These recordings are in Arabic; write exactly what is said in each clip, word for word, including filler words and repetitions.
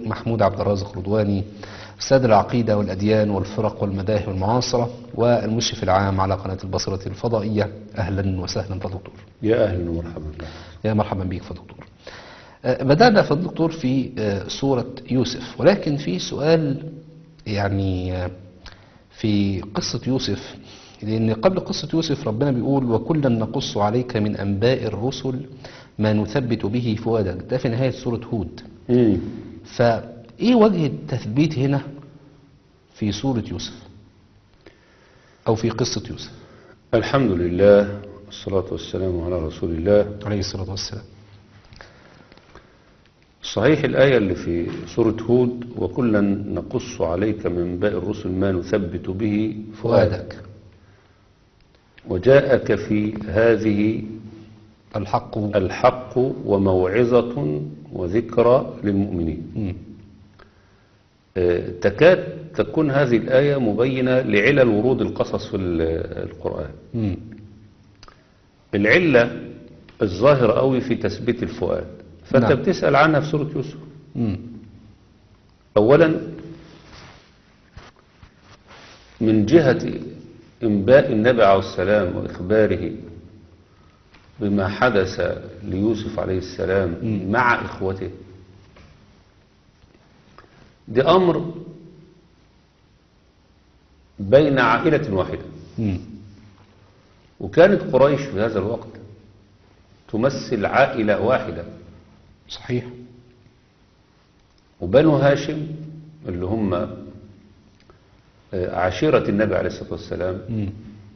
محمود عبد الرازق رضواني، أستاذ العقيدة والأديان والفرق والمذاهب والمعاصرة، والمشرف العام على قناة البصرة الفضائية. أهلا وسهلا فدكتور. يا أهلا ومرحبا. يا مرحبا بك فدكتور. بدأنا فدكتور في سورة يوسف، ولكن في سؤال يعني في قصة يوسف، لأن قبل قصة يوسف ربنا بيقول وكلا نقص عليك من أنباء الرسل ما نثبت به فؤادك، ده في نهاية سورة هود. مم. فإيه وجه التثبيت هنا في سورة يوسف أو في قصة يوسف؟ الحمد لله والصلاة والسلام على رسول الله عليه الصلاة والسلام. صحيح الآية اللي في سورة هود وكلا نقص عليك من أنباء الرسل ما نثبت به فؤادك، وجاءك في هذه الحق الحق وموعظة وذكرى للمؤمنين. مم. آه، تكاد تكون هذه الآية مبينة لعلل ورود القصص في ال- القرآن. مم. العلة الظاهرة قوي في تثبيت الفؤاد، فأنت نعم. بتسأل عنها في سورة يوسف. مم. أولا من جهة إنباء النبي عليه السلام وإخباره بما حدث ليوسف عليه السلام مم. مع إخوته، ده أمر بين عائلة واحدة، مم. وكانت قريش في هذا الوقت تمثل عائلة واحدة، صحيح. وبنو هاشم اللي هم آه، عشيرة النبي عليه الصلاة والسلام، مم.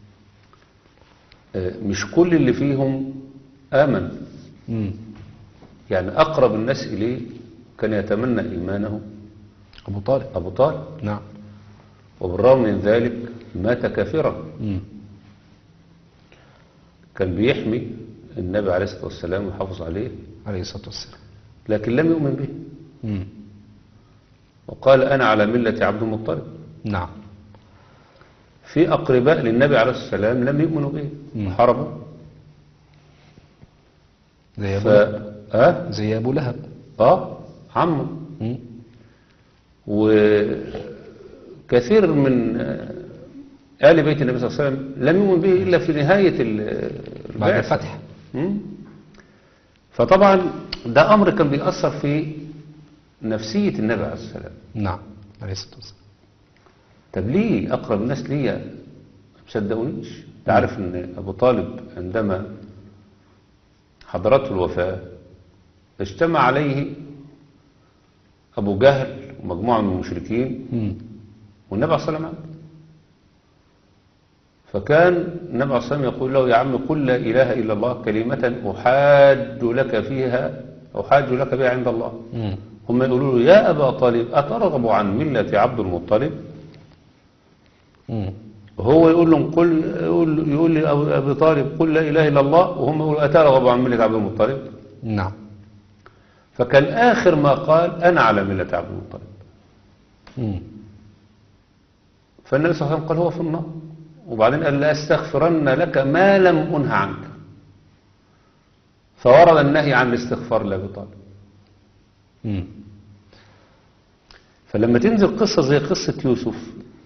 آه، مش كل اللي فيهم آمن، مم. يعني أقرب الناس إليه كان يتمنى إيمانه أبو طالب. أبو طالب، نعم. وبالرغم من ذلك مات كافرا. مم. كان بيحمي النبي عليه الصلاة والسلام ويحافظ عليه، عليه الصلاة والسلام. لكن لم يؤمن به، مم. وقال أنا على ملة عبد المطلب. نعم. في أقرباء للنبي عليه الصلاة والسلام لم يؤمنوا به مم. وحاربوا. زي ف... أبو لهب. آه؟ زي أبو لهب. آه عمه. مم. وكثير من آل بيت النبي صلى الله عليه وسلم لم يؤمن به إلا في نهاية ال- بعد البعثة. الفتح. مم. فطبعا ده أمر كان بيأثر في نفسية النبي عليه السلام. نعم. عليه الصلاة والسلام. طب ليه أقرب الناس ليا ما صدقونيش؟ تعرف أن أبو طالب عندما حضرته الوفاة اجتمع عليه أبو جهل ومجموعة من المشركين مم. والنبي عليه الصلاة والسلام عنده. فكان النبي عليه الصلاة والسلام يقول له يا عم قل لا إله إلا الله كلمة أحاج لك فيها أحاج لك بها عند الله. مم. هم يقولوا له يا أبا طالب أترغب عن ملة عبد المطلب؟ مم. هو يقول لهم قل يقول, يقول لي أبو أبي طالب قل لا إله إلا الله، وهم يقولوا أترغب عن ملة عبد المطلب؟ نعم. فكان آخر ما قال أنا على ملة عبد المطلب. مم. فالنبي صلى الله عليه وسلم قال هو في النار، وبعدين قال لا أستغفرن لك ما لم أنه عنك، فورد النهي عن الاستغفار لأبي طالب. مم. فلما تنزل قصة زي قصة يوسف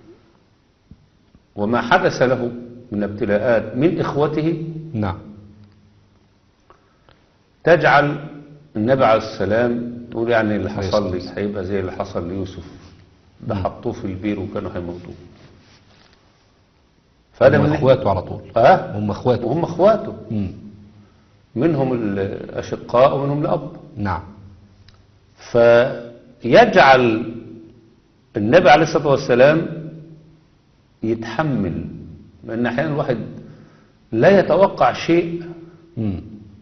وما حدث له من ابتلاءات من إخوته، نعم. تجعل النبي عليه السلام يقول يعني اللي عليه حصل الصلاة لي هيبقى زي اللي حصل ليوسف، ده مم. حطوه في البير وكانوا هيموتوه. فهذا هم من اخواته على طول. اه هم اخواته. وهم اخواته، مم. منهم الأشقاء ومنهم الأب. نعم. فيجعل النبي عليه الصلاة والسلام يتحمل، لأن أحيانا الواحد لا يتوقع شيء مم.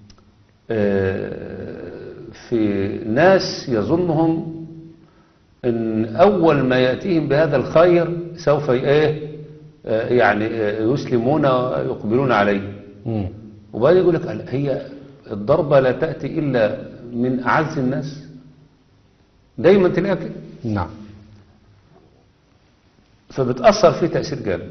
آه، في ناس يظنهم أن أول ما يأتيهم بهذا الخير سوف إيه آه، يعني آه، يسلمون ويقبلون عليه، مم. وبعدين يقول لك هي الضربة لا تأتي إلا من أعز الناس، دايما تلاقيها كده. نعم. فبتأثر فيه تأثير جامد.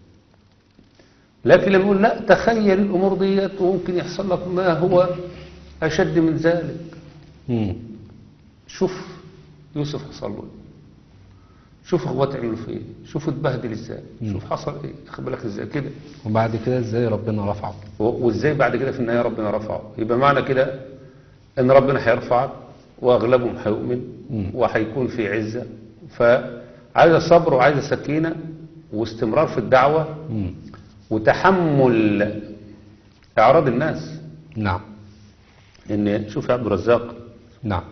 لكن لما يقول لا تخيل الأمور ديت وممكن يحصل لك ما هو أشد من ذلك. مم. شوف يوسف حصل له ايه، شوف اخواته عملوا فيه ايه، شوف اتبهدل ازاي، شوف حصل ايه، خد بالك ازاي كده. وبعد كده ازاي ربنا رفعه. و- وازاي بعد كده في النهايه ربنا رفعه. يبقى معنى كده ان ربنا هيرفعك واغلبهم هيؤمن وهيكون في عزه. فعايزه صبر وعايزه سكينه واستمرار في الدعوه مم. وتحمل اعراض الناس. نعم. ان شوف يا عبد الرزاق، نعم.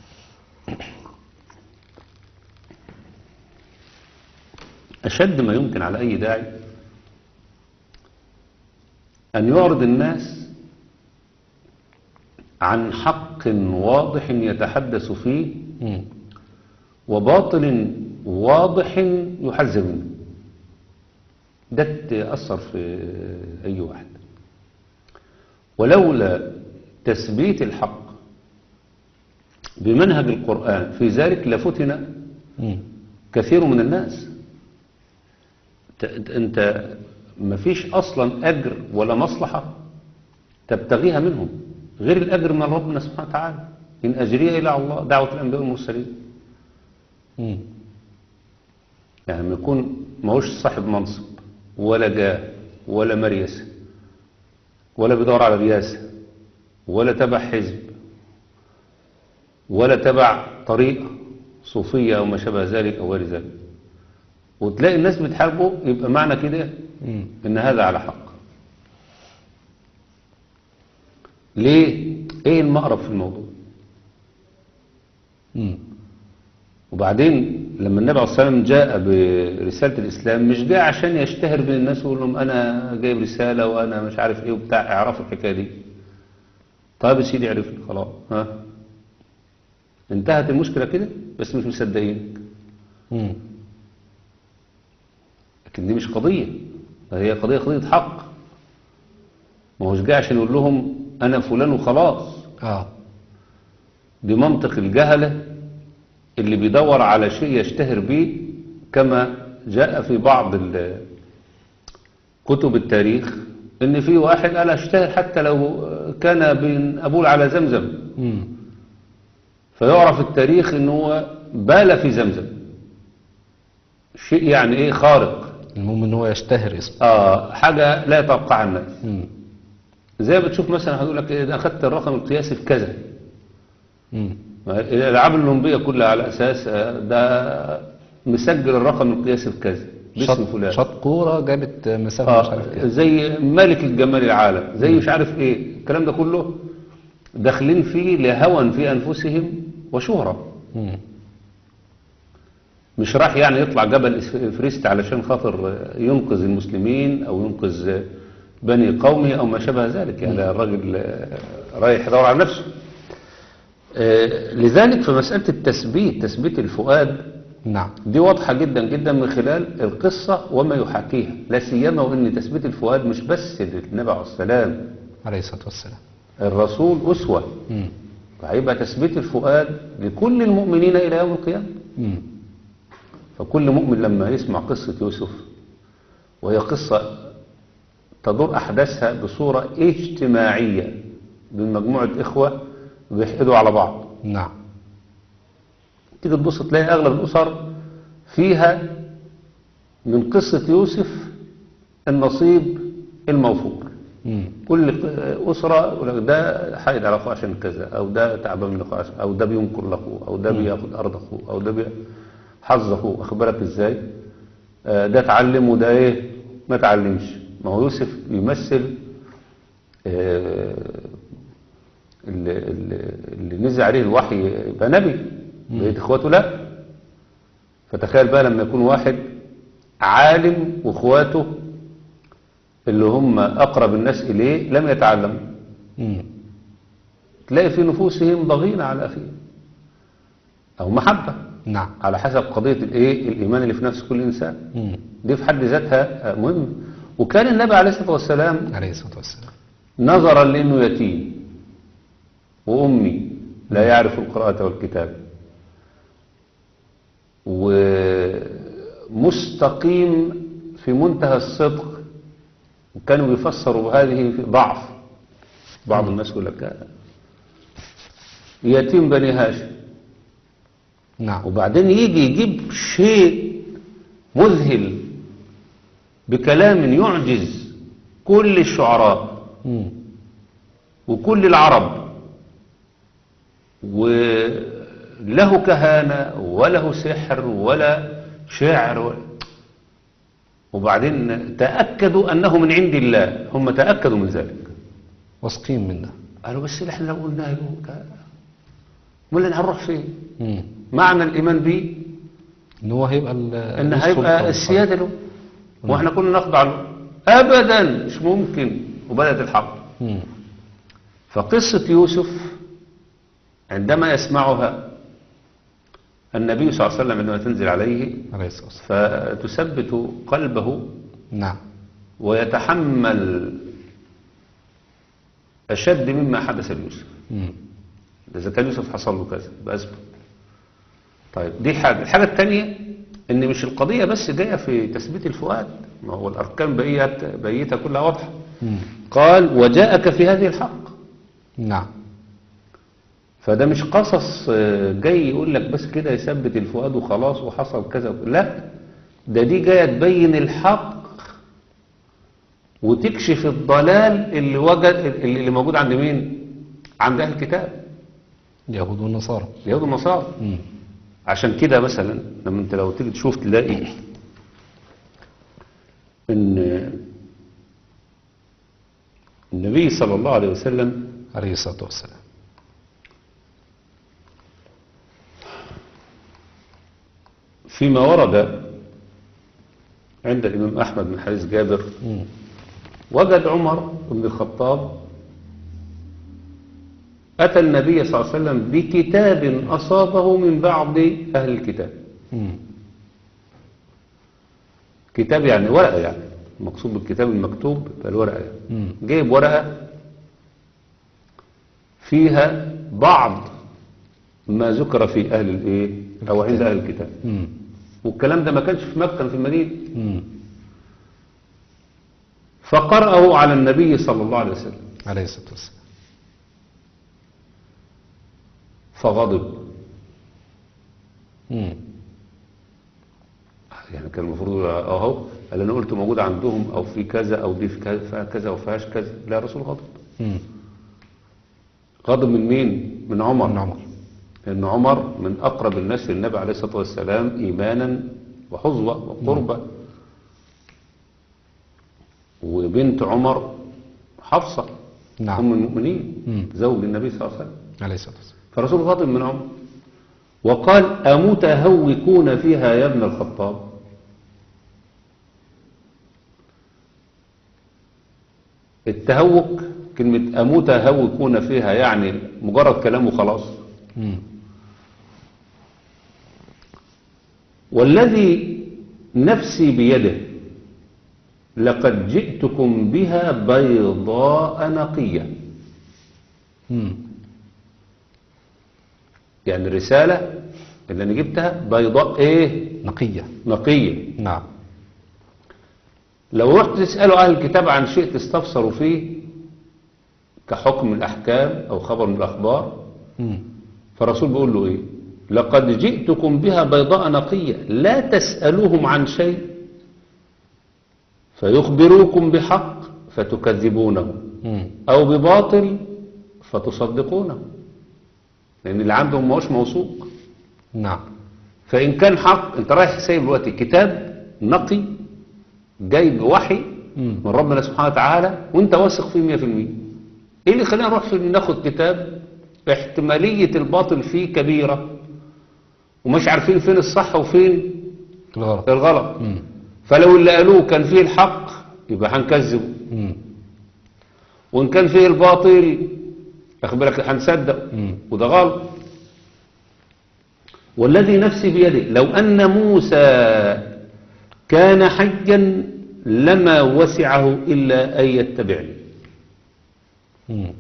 أشد ما يمكن على أي داعي أن يعرض الناس عن حق واضح يتحدث فيه مم. وباطل واضح يحذر منه. ده تأثر في أي واحد. ولولا تثبيت الحق بمنهج القرآن في ذلك لفتن مم. كثير من الناس. ت- انت مفيش اصلا اجر ولا مصلحة تبتغيها منهم غير الاجر من ربنا سبحانه وتعالى. ان اجري الى الله، دعوة الانبياء والمرسلين. مم. يعني ما يكون ماهوش صاحب منصب ولا جاه ولا مريسة ولا بيدور على رياسة ولا تبع حزب ولا تبع طريقة صوفية او ما شابه ذلك او غير ذلك، وتلاقي الناس بتحاربه، يبقى معنى كده مم. ان هذا على حق. ليه؟ ايه المقرب في الموضوع؟ مم. وبعدين لما النبي عليه الصلاة والسلام جاء برسالة الإسلام مش جاء عشان يشتهر بين الناس ويقول لهم أنا جايب رسالة وأنا مش عارف إيه وبتاع، اعرفوا الحكاية دي. طيب يا سيدي عرفت خلاص، ها انتهت المشكلة كده، بس مش مصدقينك. مم. لكن دي مش قضية، هي قضية قضية حق. ما هوش جاي عشان يقول لهم أنا فلان وخلاص. اه. دي منطق الجهلة اللي بيدور على شيء يشتهر به، كما جاء في بعض ال- كتب التاريخ ان في واحد قال اشتهر حتى لو كان بين ابول على زمزم، مم. فيعرف التاريخ ان هو بال في زمزم. شيء يعني ايه خارق. المهم ان هو يشتهر اسمه. اه حاجة لا يتوقعها الناس. مم. زي ما بتشوف مثلا هيقول لك إيه ده اخذت الرقم القياسي في كذا. مم. الالعاب الاولمبيه كلها على اساس آه، ده مسجل الرقم القياسي في كذا باسم شط فلان. شط كورة جابت مسافة مش عارف آه كده. زي ملك الجمال العالم، زي مش عارف ايه الكلام ده كله داخلين فيه لهوى في انفسهم وشهرة. مم. مش راح يعني يطلع جبل إفريست علشان خاطر ينقذ المسلمين او ينقذ بني قومه او ما شابه ذلك. يعني الراجل آه، رايح يدور على نفسه. آه، لذلك في مسألة التثبيت، تثبيت الفؤاد نعم. دي واضحة جدا جدا من خلال القصة وما يحاكيها، لا سيما وان تثبيت الفؤاد مش بس للنبي عليه السلام، عليه الصلاة والسلام. الرسول أسوة، مم. فهيبقى تثبيت الفؤاد لكل المؤمنين إلى يوم القيامة. مم. فكل مؤمن لما يسمع قصة يوسف، وهي قصة تدور أحداثها بصورة اجتماعية بين مجموعة إخوة بيحقدوا على بعض، نعم. تيجي تبص تلاقي أغلب الأسر فيها من قصة يوسف النصيب الموفور. مم. كل أسرة يقول لك ده حايد على أخوه عشان كذا، أو ده تعبان من أخوه عشان، أو ده بينكر لأخوه، أو ده بياخد أرض أخوه، أو ده حظ أخوه. أخد بالك إزاي؟ آه ده اتعلم وده إيه ما اتعلمش. ما هو يوسف يمثل آه اللي, اللي نزل عليه الوحي يبقى نبي، بقيت إخواته لا. فتخيل بقى لما يكون واحد عالم وإخواته اللي هم أقرب الناس إليه لم يتعلموا، مم. تلاقي في نفوسهم ضغينة على أخيه أو محبة، نعم. على حسب قضية الإيه الإيمان اللي في نفس كل إنسان. مم. دي في حد ذاتها مهمة. وكان النبي عليه الصلاة والسلام عليه الصلاة والسلام نظرا لأنه يتيم وأمي لا يعرف القراءة والكتاب ومستقيم في منتهى الصدق، وكانوا بيفسروا بهذه في ضعف. بعض الناس يقول لك يتيم بني هاشم نعم. وبعدين يجي يجيب شيء مذهل بكلام يعجز كل الشعراء مم. وكل العرب، وله كهانة وله سحر ولا شعر ولا، وبعدين تأكدوا أنه من عند الله، هم تأكدوا من ذلك، واثقين من ده. قالوا بس احنا لو قلنا له امال هنروح فين؟ مم. معنى الإيمان به ان هو هيبقى ال- ان السلطة هيبقى والحرب. السيادة له واحنا كنا نخضع له، ابدا مش ممكن. وبدأت الحرب. مم. فقصة يوسف عندما يسمعها النبي صلى الله عليه وسلم عندما تنزل عليه عليه الصلاة والسلام. فتثبت قلبه نعم. ويتحمل أشد مما حدث ليوسف. مم. إذا كان يوسف حصل له كذا بأسبب. طيب دي حاجة. الحاجة الثانية إن مش القضية بس جاية في تثبيت الفؤاد، ما هو الأركان بقيت بقيتها كلها واضحة. مم. قال وجاءك في هذه الحق. نعم. فده مش قصص آه، جاي يقول لك بس كده يثبت الفؤاد وخلاص وحصل كذا، لا، ده دي جاية تبين الحق وتكشف الضلال اللي وجد اللي موجود عند مين؟ عند أهل الكتاب، اليهود والنصارى. اليهود والنصارى. مم. عشان كده مثلا لما انت لو تيجي تشوف تلاقي ان النبي صلى الله عليه وسلم عليه الصلاة والسلام. فيما ورد عند الإمام أحمد من حديث جابر مم. وجد عمر بن الخطاب أتى النبي صلى الله عليه وسلم بكتاب أصابه من بعض أهل الكتاب. مم. كتاب يعني ورقة، يعني المقصود بالكتاب المكتوب يبقى الورقة يعني. مم. جايب ورقة فيها بعض ما ذكر في أهل الإيه أو عند أهل الكتاب. مم. والكلام ده ما كانش في مكة، كان في المدينة. مم. فقرأه على النبي صلى الله عليه وسلم عليه الصلاة والسلام. فغضب. مم. يعني كان المفروض اهو اللي انا قلت موجود عندهم او في كذا او دي في كذا فيها كذا وفيهاش كذا. لا، الرسول غضب. مم. غضب من مين؟ من عمر. من عمر. لان عمر من اقرب الناس للنبي عليه الصلاه والسلام ايمانا وحظوه وقربه. وبنت عمر حفصه نعم. ام المؤمنين مم. زوج النبي صلى الله عليه وسلم. عليه الصلاة والسلام. فالرسول غضب من عمر وقال أمتهوكون فيها يا ابن الخطاب. التهوك كلمة أمتهوكون فيها يعني مجرد كلام وخلاص. مم. والذي نفسي بيده لقد جئتكم بها بيضاء نقية. مم. يعني الرسالة اللي أنا جبتها بيضاء إيه؟ نقية. نقية. نعم. لو رحت تسألوا أهل الكتاب عن شيء تستفسروا فيه كحكم من الأحكام أو خبر من الأخبار، مم. فالرسول بيقول له إيه؟ لقد جئتكم بها بيضاء نقية لا تسألوهم عن شيء فيخبروكم بحق فتكذبونه مم. أو بباطل فتصدقونه، لأن اللي عندهم ما هوش موثوق. نعم. فإن كان حق، أنت رايح سايب دلوقتي كتاب نقي جاي بوحي مم. من ربنا سبحانه وتعالى وأنت واثق فيه مية في المية. إيه اللي خلينا نروح في ناخد كتاب احتمالية الباطل فيه كبيرة ومش عارفين فين الصح وفين الغلط. الغلط؟ مم. فلو اللي قالوه كان فيه الحق يبقى هنكذبه، مم. وإن كان فيه الباطل أخبرك هنصدق، مم. وده غلط. والذي نفسي بيده لو أن موسى كان حيا لما وسعه إلا أن يتبعني. مم.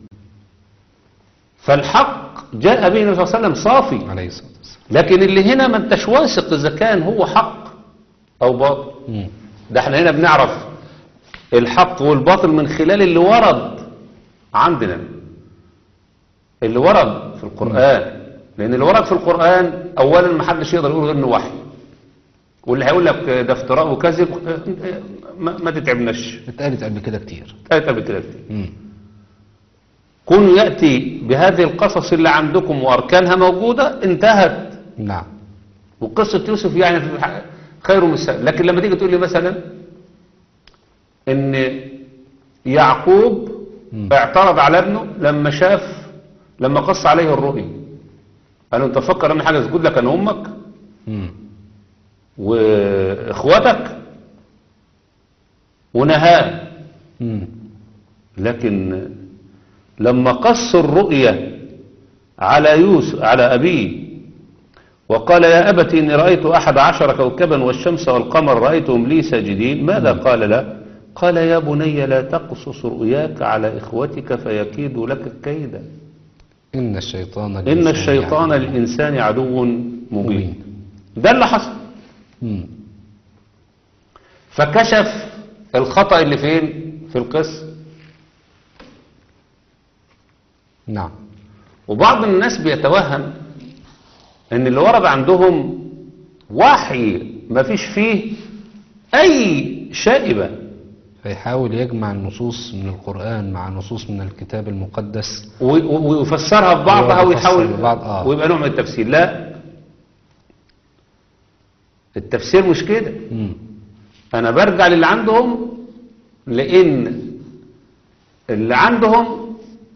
فالحق جاء به النبي صلى الله عليه وسلم صافي، عليه الصلاة والسلام. لكن اللي هنا ما انتش واثق إذا كان هو حق أو باطل. مم. ده احنا هنا بنعرف الحق والباطل من خلال اللي ورد عندنا، اللي ورد في القرآن لأن اللي ورد في القرآن أولا ما حدش يقدر يقول غير إنه وحي، واللي هيقول لك ده افتراء وكذب ما, ما تتعبناش. اتقالت قبل كده كتير. اتقالت قبل كده كتير. مم. كون يأتي بهذه القصص اللي عندكم وأركانها موجودة انتهت. نعم. وقصة يوسف يعني في خير مساء. لكن لما تيجي تقول لي مثلا ان يعقوب مم. اعترض على ابنه لما شاف لما قص عليه الرؤيا، قال له انت فكر ان حاجة اسجد لك انا امك مم. واخواتك ونهاه. مم. لكن لما قص الرؤيا على يوسف على أبيه وقال يا أبت إني رأيت أحد عشر كوكبا والشمس والقمر رأيتهم لي ساجدين، ماذا قال له؟ قال يا بني لا تقصص رؤياك على إخوتك فيكيدوا لك كيدا إن الشيطان إن الشيطان للإنسان عدو مبين. مبين. ده اللي حصل. مم. فكشف الخطأ اللي فين في القصة. نعم. وبعض الناس بيتوهم ان اللي ورد عندهم وحي ما فيش فيه اي شائبة، فيحاول يجمع النصوص من القرآن مع نصوص من الكتاب المقدس و- و- ويفسرها ببعضها ويحاول ببعض. آه. ويبقى نوع من التفسير. لا، التفسير مش كده. مم. انا برجع للي عندهم، لان اللي عندهم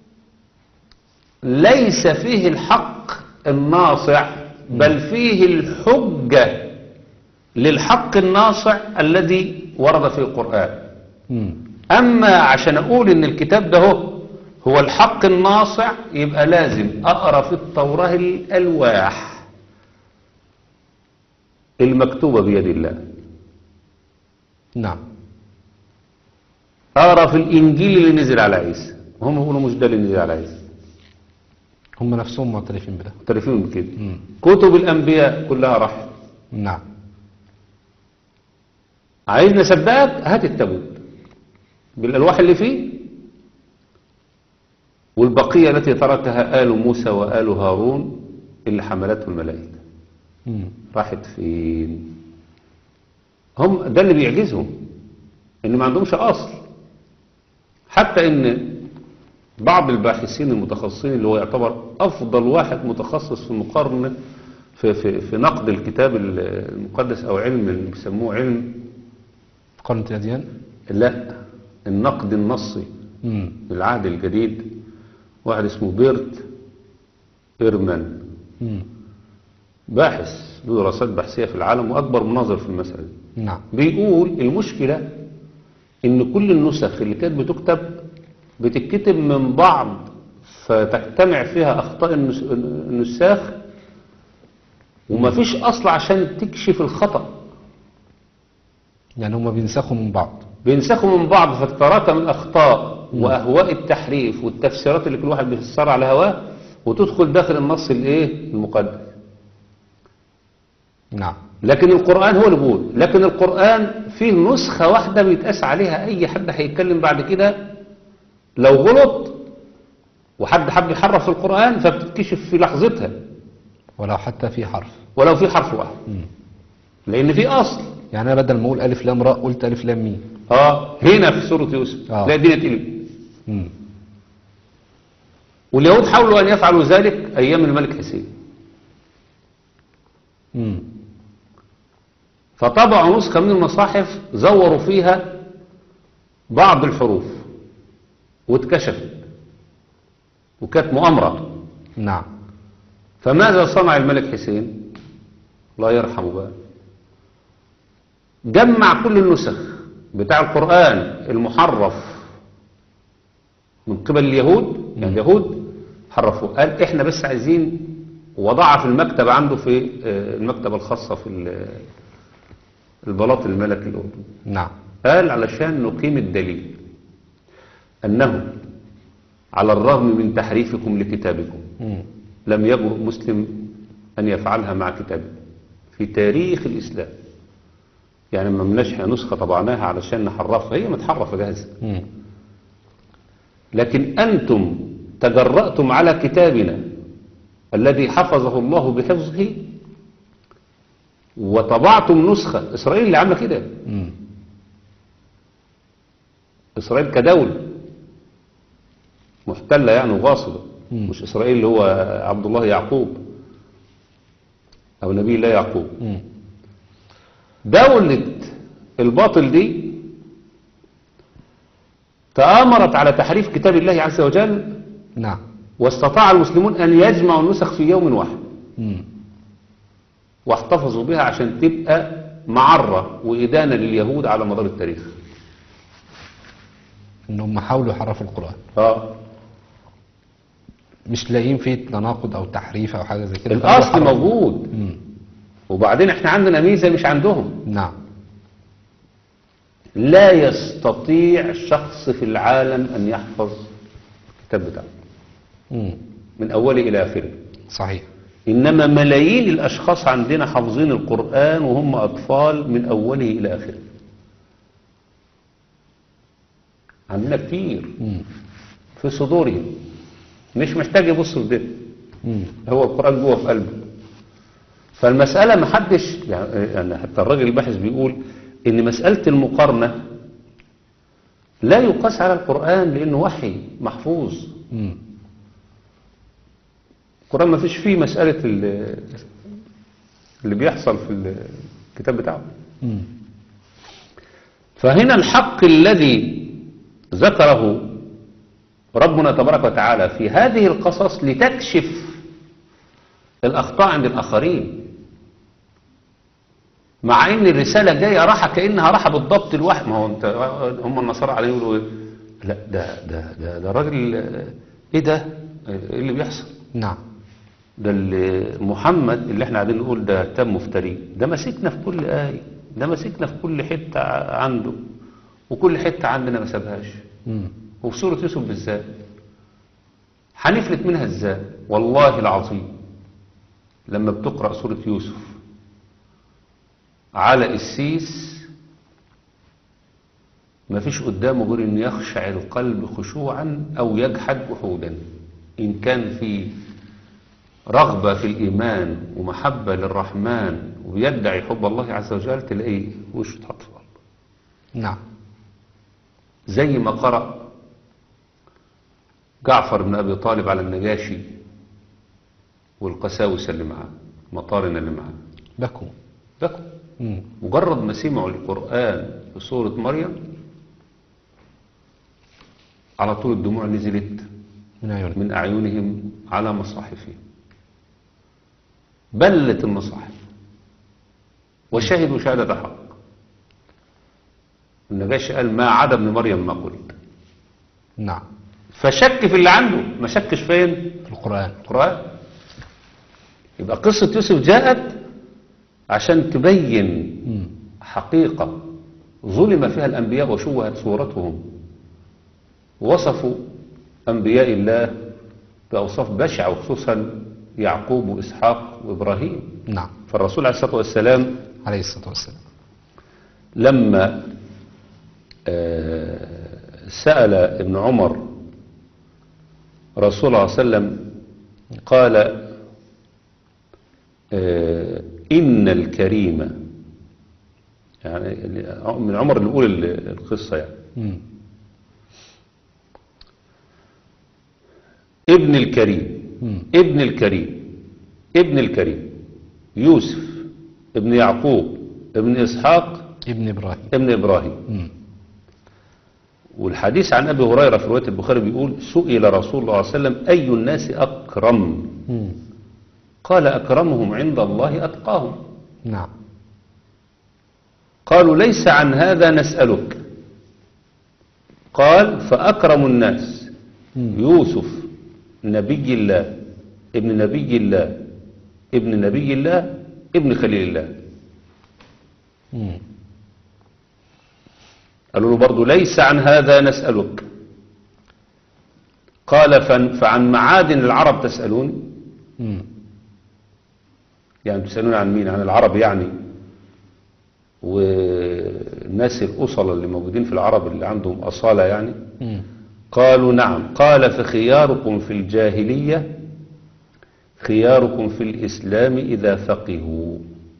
ليس فيه الحق الناصع بل فيه الحجة للحق الناصع الذي ورد في القرآن. مم. أما عشان أقول إن الكتاب ده هو, هو الحق الناصع يبقى لازم أقرأ في التوراة الألواح المكتوبة بيد الله، نعم. أقرأ في الإنجيل اللي نزل على عيسى، هم يقولوا مش ده اللي نزل على عيسى، هم نفسهم معترفين بده. معترفين بكده. مم. كتب الأنبياء كلها راحت. نعم. عايز نصدقك هات التابوت بالألواح اللي فيه، والبقية التي تركها آل موسى وآل هارون اللي حملته الملائكة مم. راحت فين؟ هم ده اللي بيعجزهم ان ما عندهمش اصل. حتى ان بعض الباحثين المتخصصين اللي هو يعتبر افضل واحد متخصص في المقارنة في, في, في نقد الكتاب المقدس او علم اللي بيسموه علم قرن الأديان. لا النقد النصي مم. العهد الجديد، واحد اسمه بيرت إيرمان، مم. باحث له دراسات بحثية في العالم وأكبر مناظر في المسألة دي. نعم. بيقول المشكلة إن كل النسخ اللي كانت بتكتب بتتكتب من بعض فتجتمع فيها أخطاء النس- النساخ وما فيش أصل عشان تكشف الخطأ، يعني هم بينسخوا من بعض. بينسخوا من بعض فتتراكم الأخطاء وأهواء التحريف والتفسيرات اللي كل واحد بيفسرها على هواه وتدخل داخل النص الايه المقدس. نعم. لكن القرآن هو اللي بيقول، لكن القرآن فيه نسخة واحدة بيتقاس عليها أي حد هيتكلم بعد كده لو غلط وحد حب يحرف في القرآن فبتتكشف في لحظتها ولو حتى في حرف. ولو في حرف واحد، مم. لأن في أصل. يعني أنا بدل ما أقول ألف لام راء قلت ألف لام ميم. اه هنا في سورة يوسف آه. لا الدنيا تقلب. مم. واليهود حاولوا أن يفعلوا ذلك أيام الملك حسين، مم. فطبعوا نسخة من المصاحف زوروا فيها بعض الحروف واتكشفت وكانت مؤامرة. نعم. فماذا صنع الملك حسين الله يرحمه بقى؟ جمع كل النسخ بتاع القرآن المحرف من قبل اليهود، يعني اليهود حرفوه، قال احنا بس عايزين، وضعها في المكتب عنده في آه، المكتبة الخاصة في ال- البلاط الملكي الأردني. نعم. قال علشان نقيم الدليل أنه على الرغم من تحريفكم لكتابكم مم. لم يجرؤ مسلم أن يفعلها مع كتابه في تاريخ الإسلام. يعني ما مناش نسخة طبعناها علشان نحرفها، هي متحرفة جاهزة، مم. لكن أنتم تجرأتم على كتابنا الذي حفظه الله بحفظه، وطبعتم نسخة. إسرائيل اللي عاملة كده، مم. إسرائيل كدولة محتلة يعني وغاصبة، مم. مش إسرائيل اللي هو عبد الله يعقوب أو نبي الله يعقوب. مم. دولة الباطل دي تآمرت على تحريف كتاب الله عز وجل، نعم. واستطاع المسلمون أن يجمعوا النسخ في يوم واحد، مم. واحتفظوا بها عشان تبقى معرة وإدانة لليهود على مدار التاريخ. انهم حاولوا يحرفوا القرآن، اه مش لاقيين فيه تناقض او تحريف او حاجة زي كده. الأصل فحرفوا. موجود، مم. وبعدين احنا عندنا ميزة مش عندهم. نعم. لا يستطيع شخص في العالم أن يحفظ الكتاب بتاعه مم. من أوله إلى آخره. صحيح. إنما ملايين الأشخاص عندنا حافظين القرآن وهم أطفال من أوله إلى آخره. عندنا كتير مم. في صدورهم، مش محتاج يبص في ده، مم. هو القرآن جوه في قلبه. فالمسألة محدش يعني، حتى الراجل الباحث بيقول إن مسألة المقارنة لا يقاس على القرآن لأنه وحي محفوظ. مم. القرآن ما فيش فيه مسألة اللي, اللي بيحصل في الكتاب بتاعه. مم. فهنا الحق الذي ذكره ربنا تبارك وتعالى في هذه القصص لتكشف الأخطاء عند الآخرين، مع ان الرسالة جاية راحة كأنها راحة بالضبط الواحد. ما هو انت هم النصارى عليه يقولوا إيه؟ لا ده ده ده ده راجل ايه ده؟ ايه اللي بيحصل؟ نعم. ده اللي محمد اللي احنا قاعدين نقول ده تم مفتري، ده ماسكنا في كل آية، ده ماسكنا في كل حتة عنده، وكل حتة عندنا ما سابهاش. مم. وفي سورة يوسف بالذات هنفلت منها ازاي؟ والله العظيم لما بتقرأ سورة يوسف على السيس ما فيش قدامه غير ان يخشع القلب خشوعا او يجحد جحودا. ان كان في رغبة في الايمان ومحبة للرحمن ويدعي حب الله عز وجل تلاقيه وشه اتحط في الارض. نعم. زي ما قرأ جعفر بن ابي طالب على النجاشي والقساوسة اللي معاه، مطارنا اللي معاه، لكم. لكم مم. مجرد ما سمعوا القرآن في سورة مريم على طول الدموع نزلت من عيونك. من أعينهم على مصاحفهم، بلت المصاحف وشهدوا شهادة حق. النجاشي قال ما عدا ابن مريم ما قلت. نعم. فشك في اللي عنده، ما شكش فين؟ في القرآن. القرآن. يبقى قصة يوسف جاءت عشان تبين مم. حقيقة ظلم فيها الأنبياء وشوهت صورتهم، وصفوا أنبياء الله بأوصاف بشعة وخصوصا يعقوب وإسحاق وإبراهيم. نعم. فالرسول عليه الصلاة والسلام عليه الصلاة والسلام لما آه، سأل ابن عمر رسول الله صلى الله عليه وسلم قال آه، إن الكريم، يعني من عمر اللي يقول القصة يعني مم. ابن الكريم مم. ابن الكريم ابن الكريم يوسف ابن يعقوب ابن إسحاق ابن إبراهيم. ابن إبراهيم. مم. والحديث عن أبي هريرة في رواية البخاري بيقول سئل رسول الله صلى الله عليه وسلم أي الناس أكرم؟ مم. قال أكرمهم عند الله أتقاهم. نعم. قالوا ليس عن هذا نسألك. قال فأكرم الناس مم. يوسف نبي الله ابن نبي الله ابن نبي الله ابن خليل الله. مم. قالوا له برضو ليس عن هذا نسألك. قال فن- فعن معادن العرب تسألون، مم. يعني تسألون عن مين؟ عن العرب يعني، والناس الأصل اللي موجودين في العرب اللي عندهم أصالة يعني. مم. قالوا نعم. قال فخياركم في الجاهلية خياركم في الإسلام إذا فقهوا.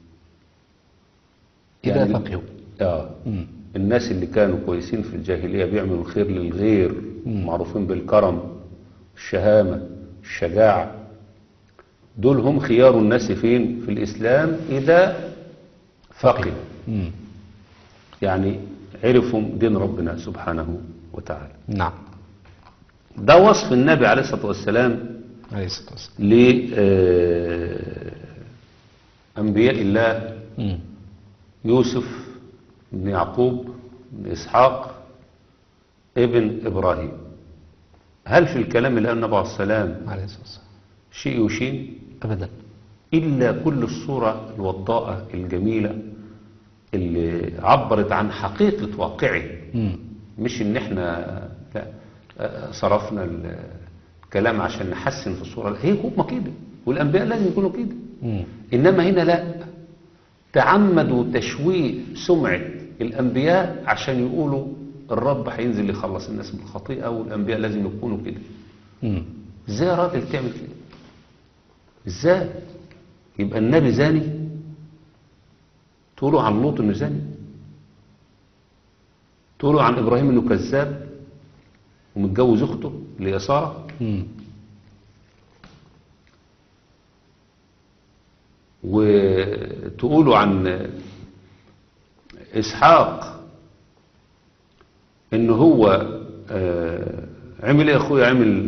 إذا يعني فقهوا. آه مم. الناس اللي كانوا كويسين في الجاهلية بيعملوا الخير للغير، مم. معروفين بالكرم، الشهامة، الشجاعة، دول هم خيار الناس فين في الإسلام إذا فقهوا، مم. يعني عرفوا دين ربنا سبحانه وتعالى. نعم. ده وصف النبي عليه الصلاة والسلام عليه الصلاة والسلام. لأنبياء الله مم. يوسف بن يعقوب بن إسحاق ابن إبراهيم. هل في الكلام اللي قال النبي عليه السلام عليه الصلاة والسلام شيء يشين؟ أبدا. إلا كل الصورة الوضاءة الجميلة اللي عبرت عن حقيقة واقعه، مم. مش إن إحنا لا صرفنا الكلام عشان نحسن في الصورة، لا، هي هم كده والأنبياء لازم يكونوا كده. مم. إنما هنا لا، تعمدوا تشويه سمعة الأنبياء عشان يقولوا الرب هينزل يخلص الناس من الخطيئة والأنبياء لازم يكونوا كده. مم. إزاي يا راجل تعمل كده؟ إزاي يبقى النبي زاني تقولوا عن لوط إنه زاني؟ تقولوا عن إبراهيم إنه كذاب ومتجوز أخته اللي هي سارة؟ مم. وتقولوا عن إسحاق إنه هو آه، عمل إيه يا أخويا؟ عمل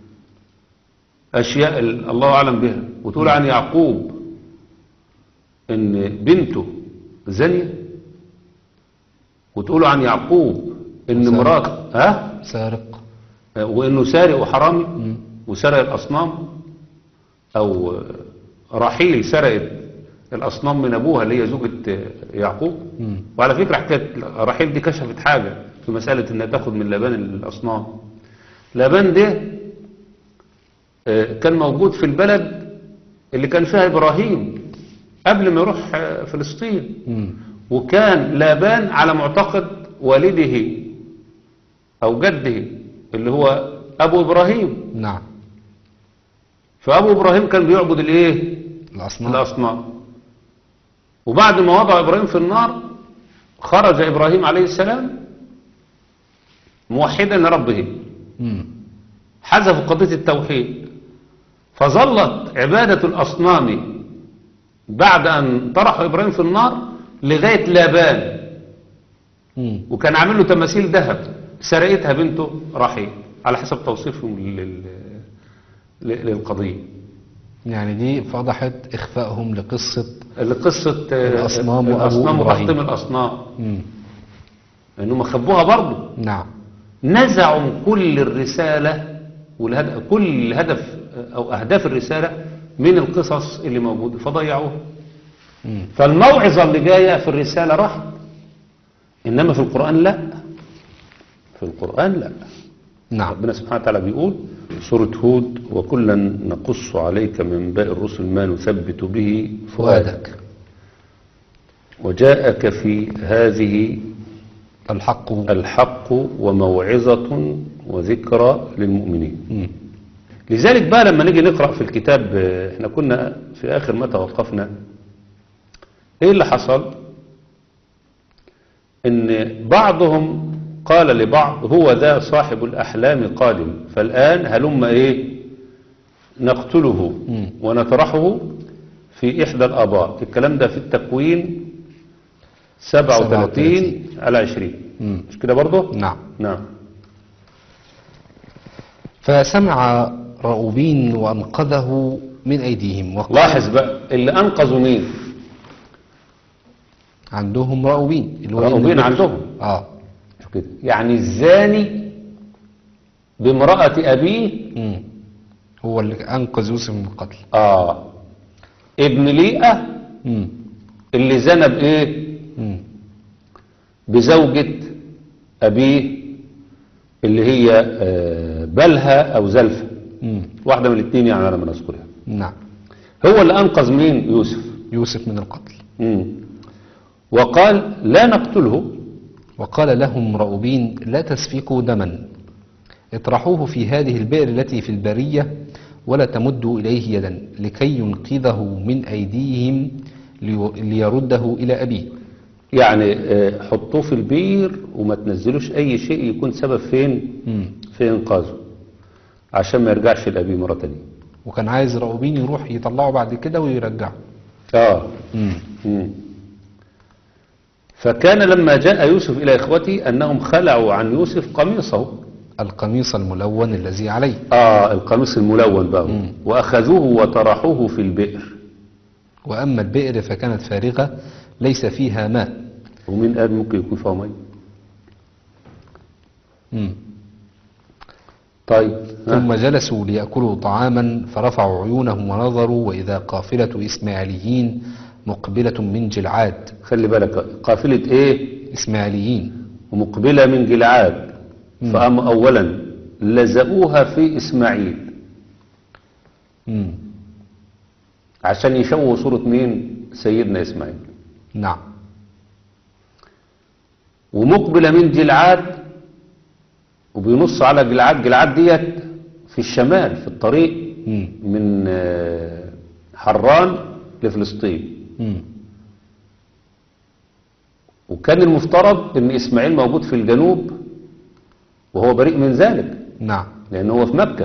أشياء الله أعلم بها. وتقولوا عن يعقوب إن بنته زانية. وتقولوا عن يعقوب إن سارق. مراته ها سارق. وإنه سارق وحرامي مم. وسرق الأصنام، أو رحيل سرقت الأصنام من أبوها اللي هي زوجة يعقوب. مم. وعلى فكرة حكاية رحيل دي كشفت حاجة في مسألة إنها تاخد من لبان الأصنام. لبان ده آه، كان موجود في البلد اللي كان فيها إبراهيم قبل ما يروح آه، فلسطين. مم. وكان لابان على معتقد والده أو جده اللي هو أبو إبراهيم. نعم. فأبو إبراهيم كان بيعبد الإيه؟ الأصنام. الأصنام. وبعد ما وضع إبراهيم في النار خرج إبراهيم عليه السلام موحدا لربه، مم. حذف قضية التوحيد، فظلت عبادة الأصنام بعد أن طرح إبراهيم في النار لغاية لابان. مم. وكان عامل له تماثيل ذهب سرقتها بنته رحيل على حسب توصيفهم لل- لل- للقضية. يعني دي فضحت إخفائهم لقصة لقصة آه، الأصنام وأبو الأصنام إبراهيم. وتحطيم الأصنام، مم. إنهم خبوها برضه. نعم. نزعوا كل الرسالة والهدف، كل هدف أو أهداف الرسالة من القصص اللي موجودة فضيعوها. مم. فالموعظة اللي جاية في الرسالة راحت، إنما في القرآن لا. في القرآن لا. نعم. ربنا سبحانه وتعالى بيقول سورة هود: وكلا نقص عليك من انباء الرسل ما نثبت به فؤادك وجاءك في هذه الحق. الحق وموعظة وذكرى للمؤمنين. مم. لذلك بقى لما نيجي نقرأ في الكتاب، آه، احنا كنا في آخر ما توقفنا ايه اللي حصل؟ ان بعضهم قال لبعض: هو ذا صاحب الأحلام قادم، فالآن هلم ايه نقتله مم. ونطرحه في إحدى الآبار. الكلام ده في التكوين سبعة وثلاثين على عشرين، مم. مش كده برضه؟ نعم. نعم. فسمع رأوبين وأنقذه من أيديهم وقال. لاحظ بقى اللي أنقذوا مين؟ عندهم رأوبين. اللي هو رأوبين اللي- عندهم. آه. شوف كده، يعني الزاني بامرأة أبيه مم. هو اللي أنقذ يوسف من القتل. آه ابن ليئة مم. اللي زنى بإيه؟ مم. بزوجة أبيه اللي هي آه، بلها أو زلفة، مم. واحدة من الاثنين يعني على ما نذكرها. نعم. هو اللي أنقذ مين؟ يوسف. يوسف من القتل. مم. وقال: لا نقتله. وقال لهم رأوبين: لا تسفكوا دما، اطرحوه في هذه البئر التي في البرية ولا تمدوا إليه يدا لكي ينقذه من أيديهم لي- ليرده إلى أبيه. يعني آه، حطوه في البير وما تنزلوش اي شيء يكون سبب فين مم. في انقاذه عشان ما يرجعش لأبيه مرة تانية. وكان عايز راؤوبين يروح يطلعه بعد كده ويرجعه. اه مم. مم. فكان لما جاء يوسف إلى إخوته أنهم خلعوا عن يوسف قميصه. القميص الملون الذي عليه. آه القميص الملون بقى، مم. وأخذوه وطرحوه في البئر. وأما البئر فكانت فارغة ليس فيها ماء. ومين قال ممكن يكون فيها مية؟ مم. طيب ها؟ ثم جلسوا ليأكلوا طعاما فرفعوا عيونهم ونظروا وإذا قافلة إسماعيليين مقبلة من جلعاد. خلي بالك قافلة إيه؟ إسماعيليين. ومقبلة من جلعاد. مم. فأما أولا لزقوها في إسماعيل مم. عشان يشوهوا صورة مين؟ سيدنا إسماعيل. نعم. ومقبلة من جلعاد وبينص على جلعاد. جلعاد ديت في الشمال في الطريق مم. من آه، حران لفلسطين. مم. وكان المفترض ان اسماعيل موجود في الجنوب وهو بريء من ذلك نعم. لانه هو في مكة،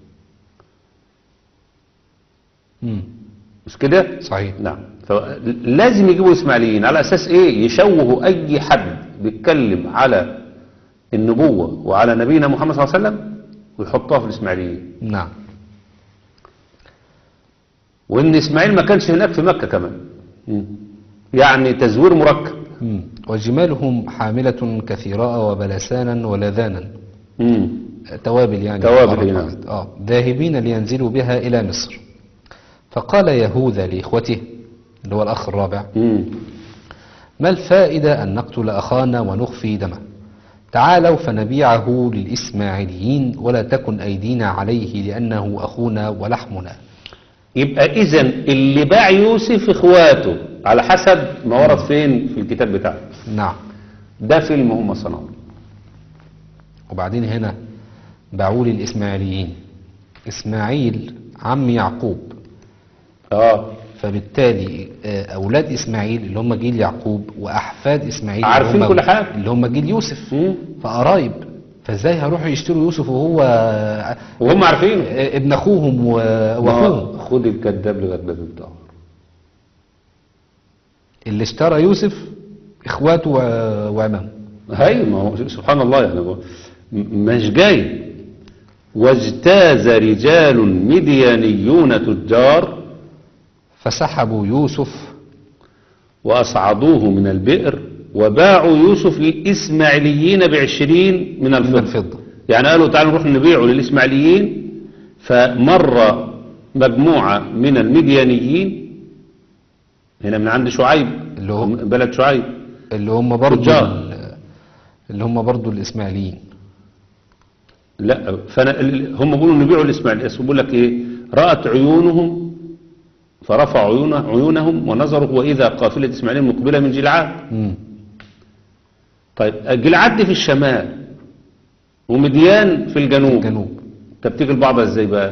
مم. مش كده؟ صحيح. نعم. فلازم يجيبوا اسماعيليين على اساس ايه؟ يشوهوا اي حد بيتكلم على النبوة وعلى نبينا محمد صلى الله عليه وسلم ويحطوها في الاسماعيليين. نعم. وان اسماعيل ما كانش هناك في مكة كمان. مم. يعني تزوير مركب. مم. وجمالهم حاملة كثيراء وبلسانا ولذانا. مم. توابل يعني. توابل، نعم. آه. ذاهبين لينزلوا بها إلى مصر. فقال يهوذا لإخوته اللي هو الأخ الرابع: مم. ما الفائدة أن نقتل أخانا ونخفي دمه؟ تعالوا فنبيعه للإسماعيليين ولا تكن أيدينا عليه لأنه أخونا ولحمنا. يبقى إذن اللي باع يوسف إخواته على حسب ما ورد فين في الكتاب بتاعه. نعم. ده فيلم هم صنعوه. وبعدين هنا باعوا للإسماعيليين. إسماعيل عم يعقوب، اه فبالتالي آه، أولاد إسماعيل اللي هم جيل يعقوب وأحفاد إسماعيل اللي عارفين هم- كل حاجة. اللي هم جيل يوسف، مم. فقرايب. فازاي هيروحوا يشتروا يوسف وهو وهم عارفين. آه، ابن أخوهم و- وأخوهم؟ ما خد الكذاب لغايه ما تنتهي. اللي اشترى يوسف إخواته و- وعمامه. هاي ما هو سبحان الله يعني هو م- مش جاي. واجتاز رجال مديانيون تجار فسحبوا يوسف وأصعدوه من البئر وباعوا يوسف للإسماعيليين بعشرين من من الفضة. الفضة. يعني قالوا تعالوا نروح نبيعه للإسماعيليين. فمر مجموعة من المديانيين هنا من عند شعيب اللي هو بلد شعيب اللي هم برضو تجار. ال- اللي هم برضو الإسماعيليين. لا فأنا ال- هم بيقولوا نبيعوا للإسماعيليين. بيقول لك إيه؟ رأت عيونهم فرفعوا عيونه- عيونهم ونظروا وإذا قافلة إسماعيل مقبلة من جلعاد. مم. طيب جلعاد دي في الشمال ومديان في الجنوب. الجنوب. طب تيجي البعض ازاي بقى؟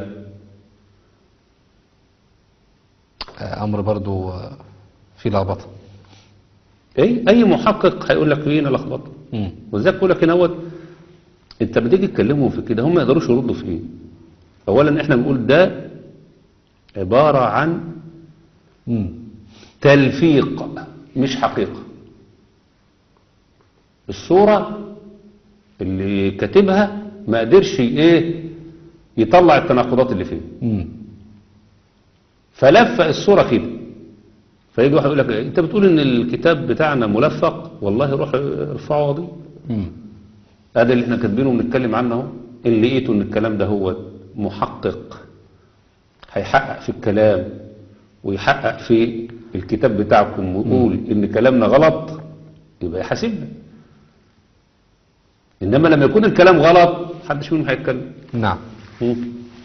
آه، أمر برضو آه، في لخبطة. اي اي محقق هيقول لك فين لخبطه. مم. وذاك بيقول لك هنا هو انت بتيجي تكلمهم في كده هم ما يقدروش يردوا في ايه. اولا احنا بنقول ده عباره عن مم. تلفيق مش حقيقه. الصوره اللي كاتبها ما قدرش ايه يطلع التناقضات اللي فيها مم. فلفق الصوره كده. فيجي واحد يقول لك إيه؟ انت بتقول ان الكتاب بتاعنا ملفق. والله روح ارفعه قضيه. مم. هذا اللي احنا كاتبينه وبنتكلم عنه اهو. اللي لقيته ان الكلام ده هو محقق هيحقق في الكلام ويحقق في الكتاب بتاعكم ويقول ان كلامنا غلط يبقى يحاسبنا. انما لما يكون الكلام غلط محدش منهم هيتكلم. نعم. مم.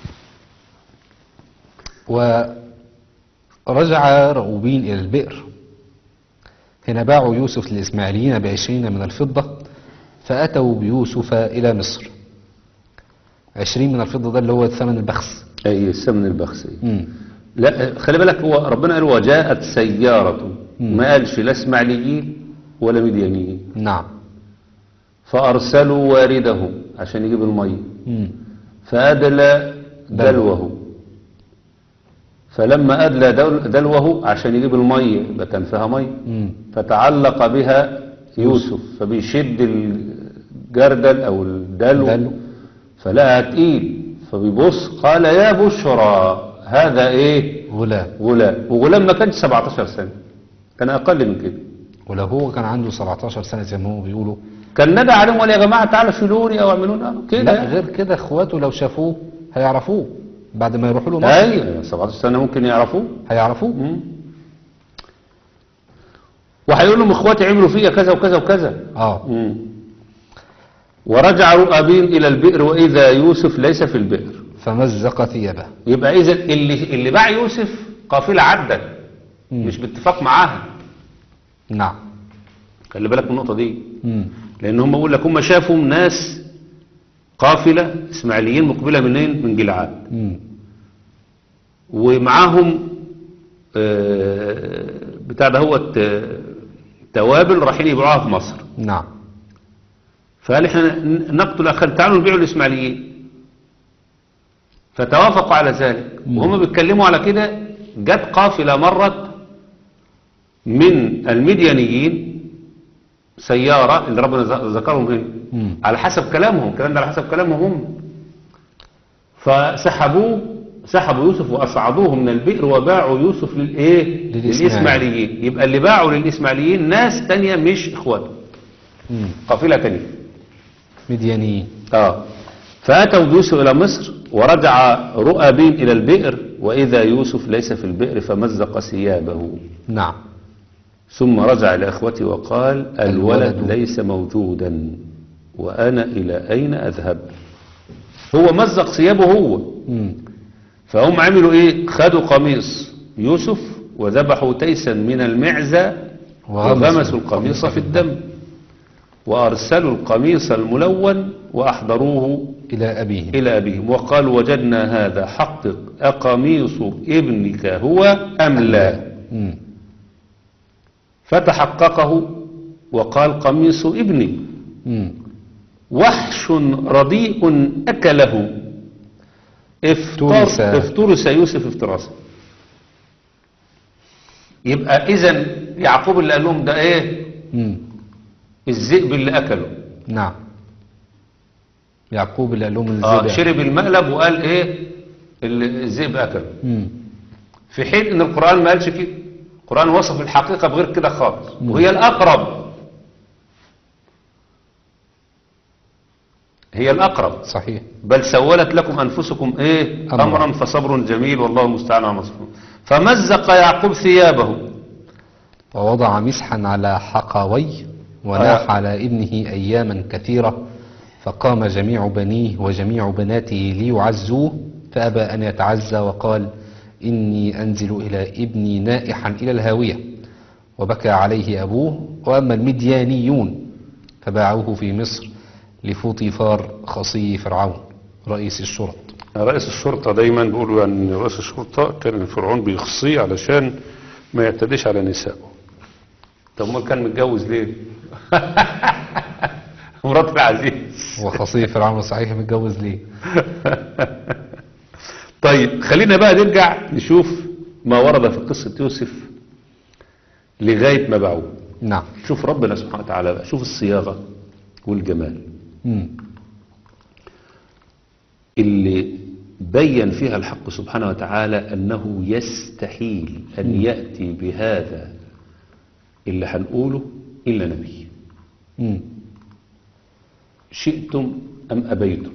ورجع رؤوبين إلى البئر. هنا باعوا يوسف للإسماعيليين بعشرين من الفضة فأتوا بيوسف إلى مصر. عشرين من الفضة ده اللي هو ثمن البخس. أي السمن البخسي. مم. لا خلي بالك، هو ربنا قال وجاءت سيارة، مم. ما قالش لا اسماعيليين ولا مديانيين. نعم. فأرسلوا واردهم عشان يجيب المية، مم. فأدلى دلوه، فلما أدلى دل- دلوه عشان يجيب المية يبقى كان فيها مية، مم. فتعلق بها يوسف، فبيشد الجردل أو الدلو دلو. فلقى تقيل، فبيبص قال يا بشرى هذا ايه؟ غلام. غلام. وغلام ما كانش سبعتاشر سنة، كان أقل من كده. ولو هو كان عنده سبعتاشر سنة زي ما هم بيقولوا، كان ندى عليهم وقال يا جماعة تعالوا شيلوني أو اعملوني كده. لا غير كده اخواته لو شافوه هيعرفوه بعد ما يروحوا له مصر. ايوه سبعتاشر سنة ممكن يعرفوه. هيعرفوه. مم. وهيقول لهم اخواتي عملوا فيا كذا وكذا وكذا. اه. مم. ورجع رؤابين إلى البئر وإذا يوسف ليس في البئر. فمزق ثيابه. يبقى إذا اللي اللي باع يوسف قافلة عدت، مم. مش باتفاق معاها. نعم. خلي بالك من النقطة دي، مم. لأن هم بيقول لك هم شافوا ناس قافلة إسماعيليين مقبلة منين؟ من جلعاد، مم. ومعاهم آه، بتاع ده هو توابل رايحين يبيعوها في مصر. نعم. فقال احنا نقتل أخل، تعالوا نبيعوا الإسماعيليين. فتوافقوا على ذلك، مم. وهم بيتكلموا على كده جت قافلة مرت من المديانيين، سيارة اللي ربنا ذكرهم هنا مم. على حسب كلامهم، الكلام ده على حسب كلامهم هم، فسحبوه، سحبوا يوسف وأصعدوه من البئر وباعوا يوسف للإيه؟ للإسماعيليين. للإسماعيليين. يبقى اللي باعوا للإسماعيليين ناس تانية مش إخواته، مم. قافلة تانية. مديانيين. آه. فأتوا بيوسف إلى مصر ورجع رؤابين إلى البئر وإذا يوسف ليس في البئر فمزق ثيابه. نعم. ثم رجع إلى إخوته وقال الولد الولد ليس موجودا وأنا إلى أين أذهب. هو مزق ثيابه هو. مم. فهم عملوا إيه؟ خدوا قميص يوسف وذبحوا تيسا من المعزة وغمسوا القميص في الدم وأرسلوا القميص الملون وأحضروه إلى أبيهم. إلى أبيهم وقالوا وجدنا هذا حقق أقميص ابنك هو أم لا. مم. فتحققه وقال قميص ابني مم. وحش رديء أكله. افترس. افتر افترس يوسف افتراسا. يبقى إذن يعقوب اللي قال لهم ده إيه؟ مم. الذئب اللي أكله. نعم. يعقوب اللي قال لهم آه الذئب. شرب المقلب وقال إيه؟ الذئب أكله. مم. في حين إن القرآن ما قالش كده، القرآن وصف الحقيقة بغير كده خالص، مم. وهي الأقرب، هي الأقرب. صحيح. بل سولت لكم أنفسكم إيه؟ أمرا. أمرا فصبر جميل والله المستعان على ما تصفون. فمزق يعقوب ثيابه ووضع مسحا على حقوي وناح آه. على ابنه أياما كثيرة فقام جميع بنيه وجميع بناته ليعزوه فأبى أن يتعزى وقال إني أنزل إلى ابني نائحا إلى الهاوية وبكى عليه أبوه. وأما المديانيون فباعوه في مصر لفوطيفار خصي فرعون رئيس الشرط. رئيس الشرطة دايما بيقولوا يعني رئيس الشرطة كان فرعون بيخصيه علشان ما يعتديش على نسائه. طب ما كان متجوز ليه؟ مرات العزيز. وخصي فرعون صحيح متجوز ليه؟ طيب خلينا بقى نرجع نشوف ما ورد في قصة يوسف لغاية ما باعوه. نعم. شوف ربنا سبحانه وتعالى بقى، شوف الصياغة والجمال مم. اللي بين فيها الحق سبحانه وتعالى أنه يستحيل أن يأتي بهذا اللي هنقوله إلا نبي. مم. شئتم أم أبيتم،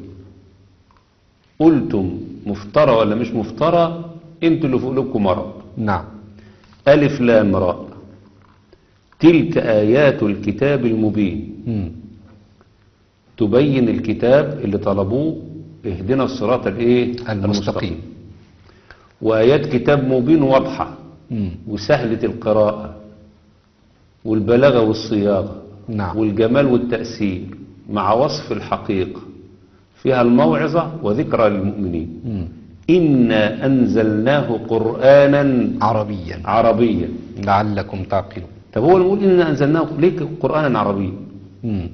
قلتم مفترى ولا مش مفترى، انتوا اللي في قلوبكم مرض. نعم. ألف لام راء تلك آيات الكتاب المبين. مم. تبين الكتاب اللي طلبوه اهدنا الصراط الايه المستقيم. وآيات كتاب مبين واضحة مم. وسهلة القراءة والبلاغة والصياغة. نعم. والجمال والتأثير مع وصف الحقيقة، فيها الموعظة وذكرى للمؤمنين. مم. إنا أنزلناه قرآنا عربيا عربيا. لعلكم تعقلون. طب هو نقول إنا أنزلناه ليه قرآنا عربيا؟ مم.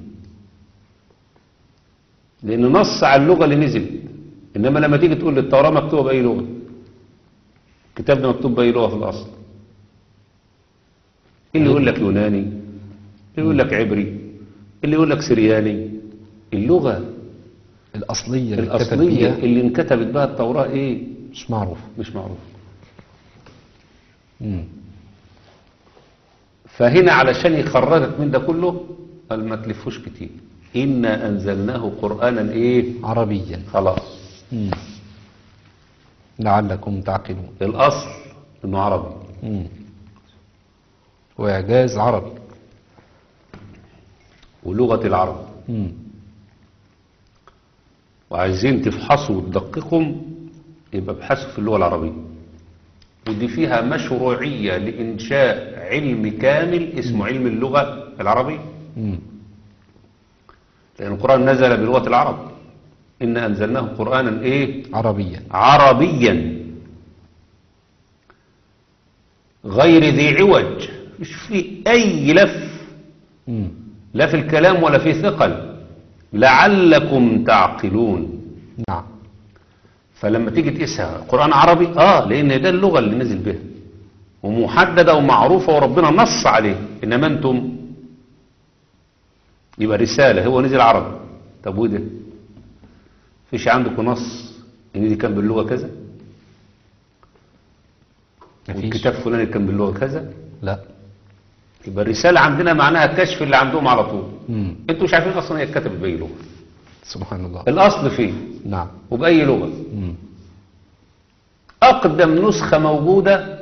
لأنه نص على اللغة اللي نزل. إنما لما تيجي تقول التوراة مكتوبة بأي لغة، الكتاب ده مكتوب بأي لغة في الأصل، اللي يقول لك يوناني، اللي يقول لك عبري، اللي يقول لك سرياني. اللغة الأصلية اللي اتكتب الأصلية بيها اللي انكتبت بها التوراة إيه؟ مش معروف. مش معروف. مم. فهنا علشان يخرجك من ده كله قال ما تلفوش كتير، إنا أنزلناه قرآنا إيه؟ عربيا. خلاص. مم. لعلكم تعقلون. الأصل إنه عربي. مم. وإعجاز عربي. ولغة العرب. مم. وعايزين تفحصوا وتدققوا يبقى ابحثوا في اللغة العربية، ودي فيها مشروعية لإنشاء علم كامل اسمه علم اللغة العربية. مم. لأن القرآن نزل بلغة العرب. إن أنزلناه قرآنا إيه؟ عربيا. عربيا غير ذي عوج، مش فيه أي لف، مم. لا في الكلام ولا في ثقل، لعلكم تعقلون. نعم. فلما تيجي تقيسها قرآن عربي اه لأن ده اللغة اللي نزل بها ومحددة ومعروفة وربنا نص عليه. إنما أنتم يبقى رسالة هو نزل عربي. طب وده فيش عندكم نص إن دي كان باللغة كذا مفيش. والكتاب فلاني كان باللغة كذا؟ لا. يبقى الرسالة عندنا معناها كشف اللي عندهم على طول. مم. انتوا مش عارفين اصلا هي اتكتبت بأي لغة. سبحان الله. الاصل فيه نعم. وبأي لغة. مم. اقدم نسخة موجودة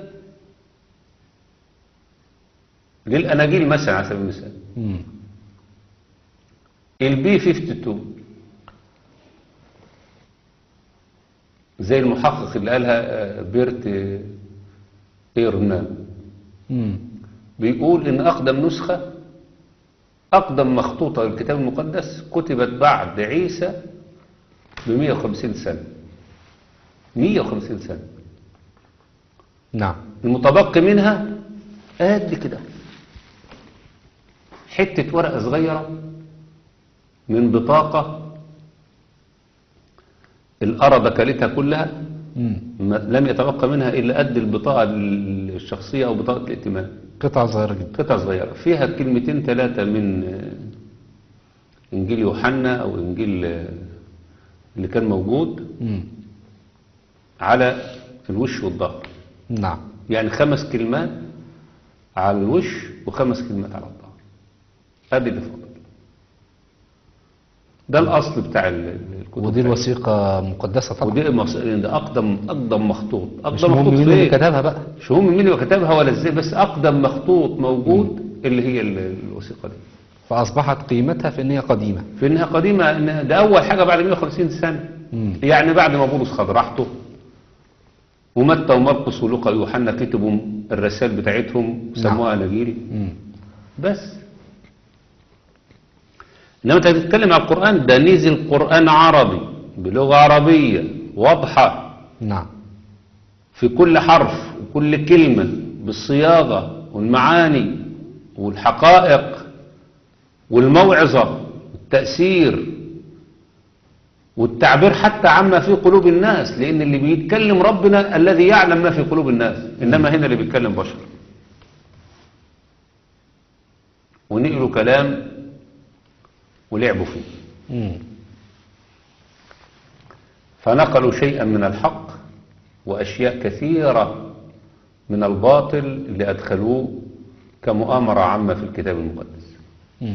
للأناجيل مثلا على سبيل المثال مم. البي اثنين وخمسين، زي المحقق اللي قالها آه، بيرت آه، ايرنان، مم. بيقول ان اقدم نسخة اقدم مخطوطة للكتاب المقدس كتبت بعد عيسى ب مئة وخمسين سنة. مئة وخمسين سنة. نعم. المتبقي منها قد كده حتة ورقة صغيرة من بطاقة الأرض كلتها كلها، مم. ما- لم يتبقى منها إلا قد البطاقة الشخصية أو بطاقة الائتمان. قطعة صغيرة جدا. قطعة صغيرة فيها كلمتين ثلاثة من آه، إنجيل يوحنا أو إنجيل آه، اللي كان موجود مم. على الوش والظهر. نعم. يعني خمس كلمات على الوش وخمس كلمات على الظهر. ادي اللي فاضل. ده الاصل بتاع ال- ال- الكتب. ودي الوثيقة مقدسة طبعا. ودي المص- ده اقدم اقدم مخطوط. مش اقدم مهم مخطوط مين اللي فين؟ كتبها بقى. مش مهم مين اللي كتبها ولا ازاي، بس اقدم مخطوط موجود اللي هي ال- الوثيقه دي. فأصبحت قيمتها في أن هي قديمة. في انها قديمه، إن ده اول حاجه بعد مئة وخمسين سنه. مم. يعني بعد ما بولس خد راحته ومتى ومرقس ولوقا ويوحنا كتبوا الرسائل بتاعتهم سموها اناجيل. مم. بس انما انت بتتكلم على القرآن، ده نزل قرآن عربي بلغة عربية واضحة نعم. في كل حرف وكل كلمة بالصياغة والمعاني والحقائق والموعظة والتأثير والتعبير حتى عما في قلوب الناس، لأن اللي بيتكلم ربنا الذي يعلم ما في قلوب الناس، إنما هنا اللي بيتكلم بشر. ونقلوا كلام ولعبوا فيه. مم. فنقلوا شيئا من الحق وأشياء كثيرة من الباطل اللي أدخلوه كمؤامرة عامة في الكتاب المقدس. مم.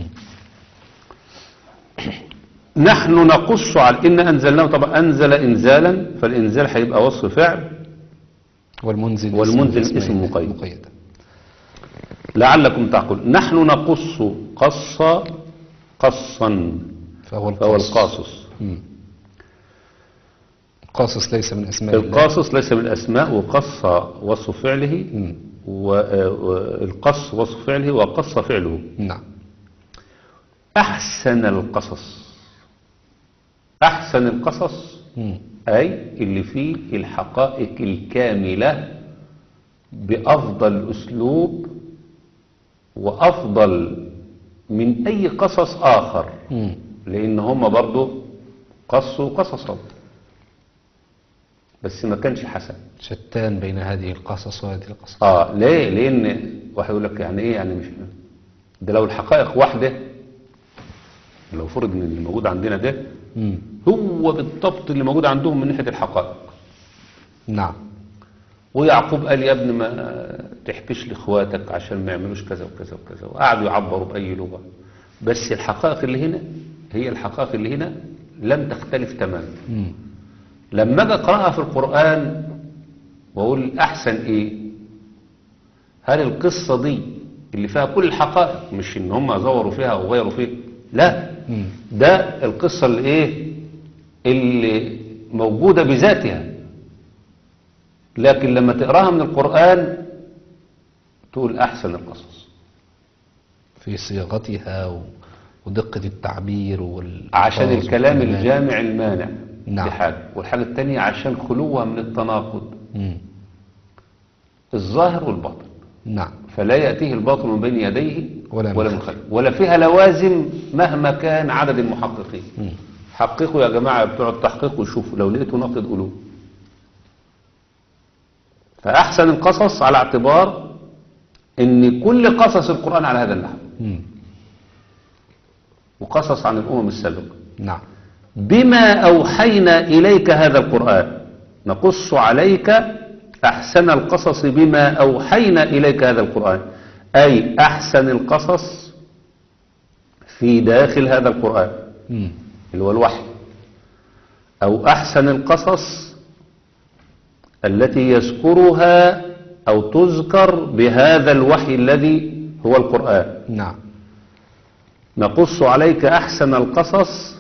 نحن نقص على إن أنزلناه، طبعا أنزل إنزالا، فالإنزال هيبقى وصف فعل والمنزل والمنزل اسم اسم مقيد. مقيد. مقيد. لعلكم تعقلون. نحن نقص قصا قصا فهو القاصص. فهو القاصص. مم. القاصص ليس من أسماء الله. القاصص ليس من الأسماء، وقص وصف فعله، مم. والقص وصف فعله وقص فعله. نعم. أحسن القصص. أحسن القصص مم. أي اللي فيه الحقائق الكاملة بأفضل أسلوب وأفضل من أي قصص آخر، مم. لأن هم برضو قصوا قصصا بس ما كانش حسن. شتان بين هذه القصص وهذه القصص. آه ليه؟ لأن واحد يقول لك يعني إيه يعني مش ده لو الحقائق واحدة، لو فرض ان اللي موجود عندنا ده مم. هو بالضبط اللي موجود عندهم من ناحية الحقائق. نعم. ويعقوب قال يا ابن ما تحكيش لاخواتك عشان ما يعملوش كذا وكذا وكذا، وقعدوا يعبروا بأي لغة، بس الحقائق اللي هنا هي الحقائق اللي هنا لم تختلف تماما. مم. لما اجي اقراها في القرآن واقول احسن ايه، هل القصة دي اللي فيها كل الحقائق، مش ان هم زوروا فيها او غيروا فيها، لا، مم. ده القصة اللي ايه اللي موجودة بذاتها، لكن لما تقراها من القرآن تقول احسن القصص في صياغتها و- ودقة التعبير وال عشان الكلام والكلمات. الجامع المانع. نعم. دي حاجة، والحاجة التانية عشان خلوها من التناقض مم. الظاهر والباطن، نعم. فلا يأتيه الباطل من بين يديه ولا من ولا من خلفه. خلفه، ولا فيها لوازم مهما كان عدد المحققين. مم. حققوا يا جماعة بتوع التحقيق وشوفوا لو لقيتوا نقد قولوه. فأحسن القصص على اعتبار ان كل قصص القرآن على هذا النحو، مم. وقصص عن الأمم السابقة. نعم. بما أوحينا إليك هذا القرآن نقص عليك أحسن القصص بما أوحينا إليك هذا القرآن، أي أحسن القصص في داخل هذا القرآن مم. اللي هو الوحي، أو أحسن القصص التي يذكرها أو تذكر بهذا الوحي الذي هو القرآن. نعم. نقص عليك أحسن القصص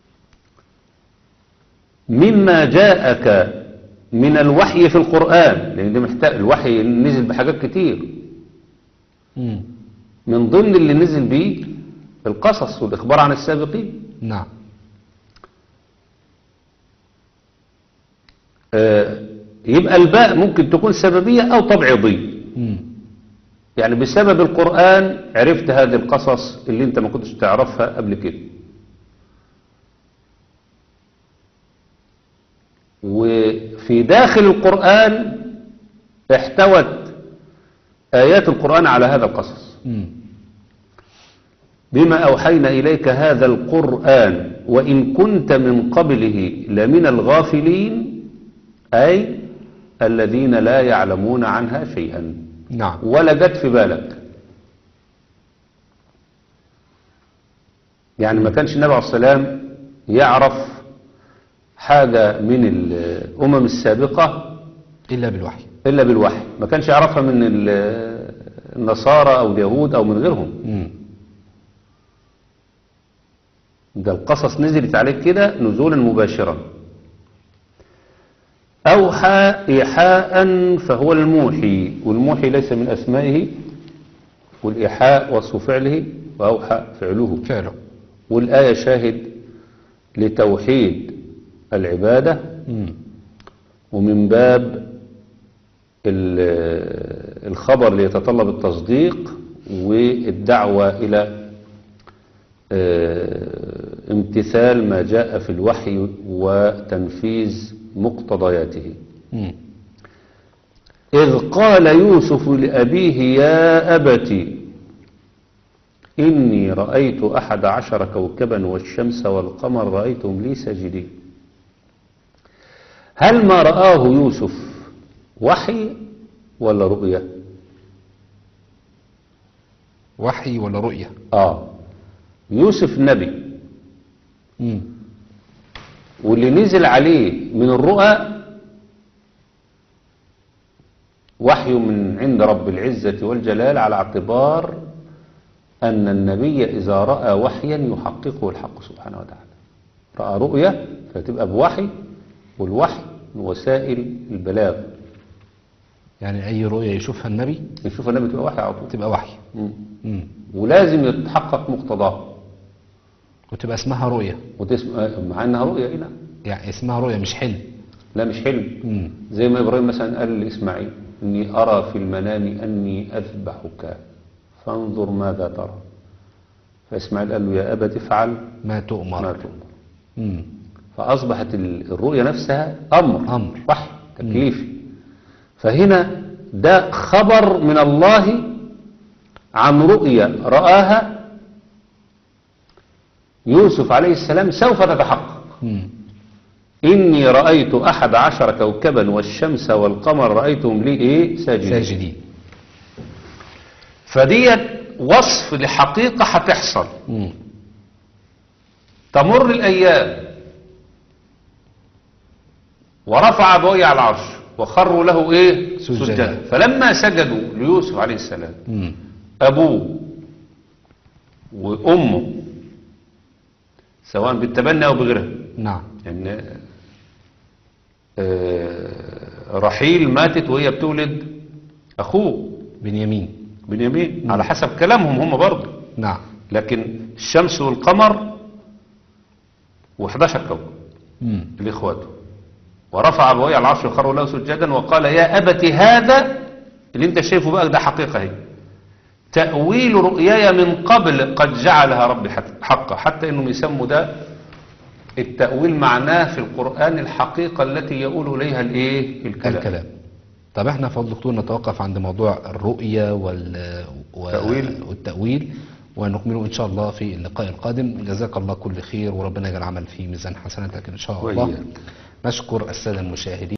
مما جاءك من الوحي في القرآن، لأن ده محتاج، الوحي نزل بحاجات كتير، مم. من ضمن اللي نزل به القصص والإخبار عن السابقين. نعم. آه، يبقى الباء ممكن تكون سببية أو تبعيضية، مم. يعني بسبب القرآن عرفت هذه القصص اللي انت ما كنتش تعرفها قبل كده. وفي داخل القرآن احتوت آيات القرآن على هذا القصص. مم. بما أوحينا إليك هذا القرآن وإن كنت من قبله لمن الغافلين، أي الذين لا يعلمون عنها شيئا، نعم. ولا جت في بالك. يعني ما كانش النبي عليه السلام يعرف حاجة من الأمم السابقة إلا بالوحي. إلا بالوحي، ما كانش يعرفها من ال- النصارى أو اليهود أو من غيرهم. مم. ده القصص نزلت عليك كده نزولا مباشرا. أوحى إيحاء فهو الموحي، والموحي ليس من أسمائه، والإيحاء وصف فعله، وأوحى فعله. فعله. والآية شاهد لتوحيد العبادة، مم. ومن باب ال- الخبر اللي يتطلب التصديق والدعوة إلى آه، امتثال ما جاء في الوحي وتنفيذ مقتضياته. مم. إذ قال يوسف لأبيه يا أبت إني رأيت أحد عشر كوكبا والشمس والقمر رأيتهم لي ساجدين. هل ما رآه يوسف وحي ولا رؤية؟ وحي ولا رؤية؟ آه يوسف نبي، مم. واللي نزل عليه من الرؤى وحي من عند رب العزة والجلال، على اعتبار أن النبي إذا رأى وحيا يحققه الحق سبحانه وتعالى. رأى رؤية فتبقى بوحي، والوحي من وسائل البلاغ. يعني أي رؤية يشوفها النبي نشوف النبي تبقى وحي على طول. تبقى وحي. مم. مم. ولازم يتحقق مقتضاه، وتبقى اسمها رؤية، وتسمع مع انها رؤية هنا. يعني اسمها رؤية مش حلم. لا مش حلم. مم. زي ما إبراهيم مثلا قال لإسماعيل إني أرى في المنام أني أذبحك فانظر ماذا ترى. فإسماعيل قال له يا أبت افعل ما تؤمر. ما تؤمر. مم. فأصبحت ال- الرؤية نفسها أمر أمر. وحي تكليفي. فهنا ده خبر من الله عن رؤية رآها يوسف عليه السلام سوف تتحقق. مم. إني رأيت أحد عشر كوكبا والشمس والقمر رأيتهم لي إيه ساجدين. ساجدين. فديت وصف لحقيقة هتحصل. مم. تمر الأيام ورفع أبوي على العرش وخروا له إيه سجدا. سجدا. فلما سجدوا ليوسف عليه السلام مم. أبوه وأمه سواء بالتبني أو بغيرها، نعم. يعني آه، رحيل ماتت وهي بتولد أخوه بنيامين. بنيامين على حسب كلامهم هم برضه، نعم. لكن الشمس والقمر وحداشر كوكب مم. لإخواته. ورفع أبويه على العرش وخروا له سجدا وقال يا أبت هذا اللي انت شايفه بقى ده حقيقة هي تأويل رؤياي من قبل قد جعلها ربي حقا. حتى انهم يسموا ده التأويل معناه في القرآن الحقيقة التي يقول إليها الايه الكلام. الكلام. طب احنا فضل دكتور نتوقف عند موضوع الرؤية وال... و- تأويل. والتأويل ونكمله إن شاء الله في اللقاء القادم. جزاك الله كل خير وربنا يجعل العمل في ميزان حسناتك إن شاء الله. وإياك. نشكر السادة المشاهدين.